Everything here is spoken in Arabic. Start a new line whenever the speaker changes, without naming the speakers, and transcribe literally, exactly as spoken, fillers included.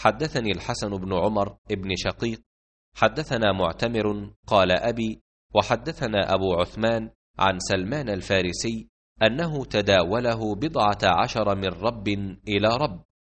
حدثني الحسن بن عمر ابن شقيق حدثنا معتمر قال أبي وحدثنا أبو عثمان عن سلمان الفارسي أنه تداوله بضعة عشر من رب إلى رب،